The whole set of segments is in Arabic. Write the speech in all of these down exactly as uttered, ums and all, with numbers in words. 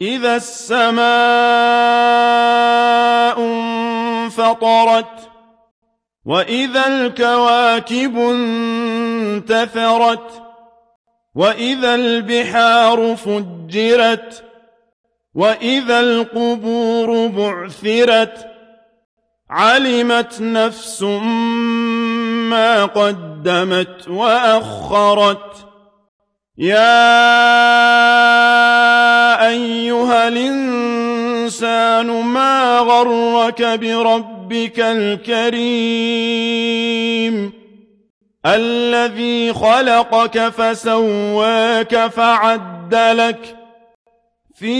إذا السماء انفطرت وإذا الكواكب انتثرت وإذا البحار فجرت وإذا القبور بعثرت علمت نفس ما قدمت وأخرت يا أيها الإنسان ما غرك بربك الكريم الذي خلقك فسواك فعدلك في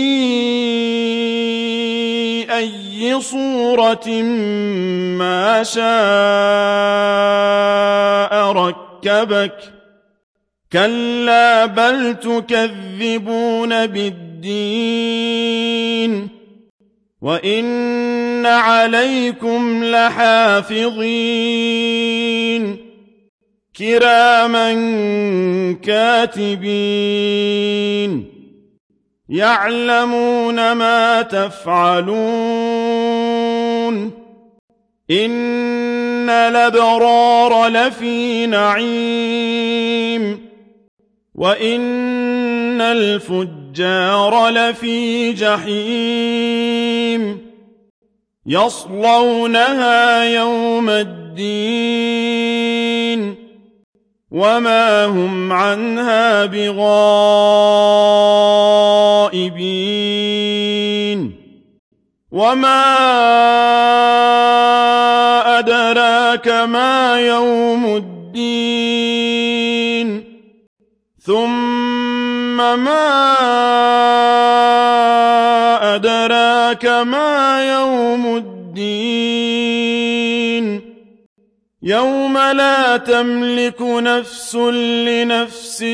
أي صورة ما شاء ركبك كلا بل تكذبون بالدين وإن عليكم لحافظين كراما كاتبين يعلمون ما تفعلون إن الأبرار لفي نعيم وإن الفجار لفي جحيم يصلونها يوم الدين وما هم عنها بغائبين وما أدراك ما يوم الدين ثم ما أدراك ما يوم الدين يوم لا تملك نفس لنفس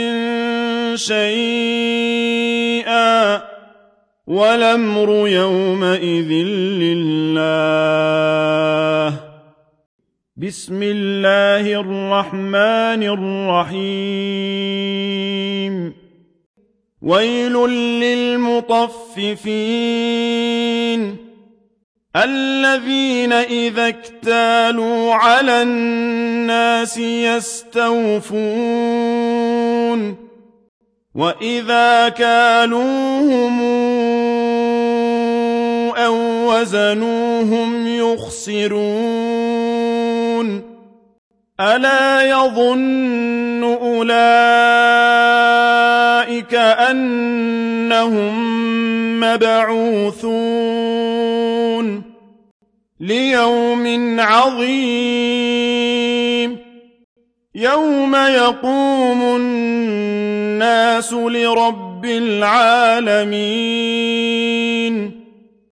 شيئا والأمر يومئذ لله بسم الله الرحمن الرحيم ويل للمطففين الذين إذا اكتالوا على الناس يستوفون وإذا كالوهم أو وزنوهم يخسرون ألا يظن أولئك أنهم مبعوثون ليوم عظيم يوم يقوم الناس لرب العالمين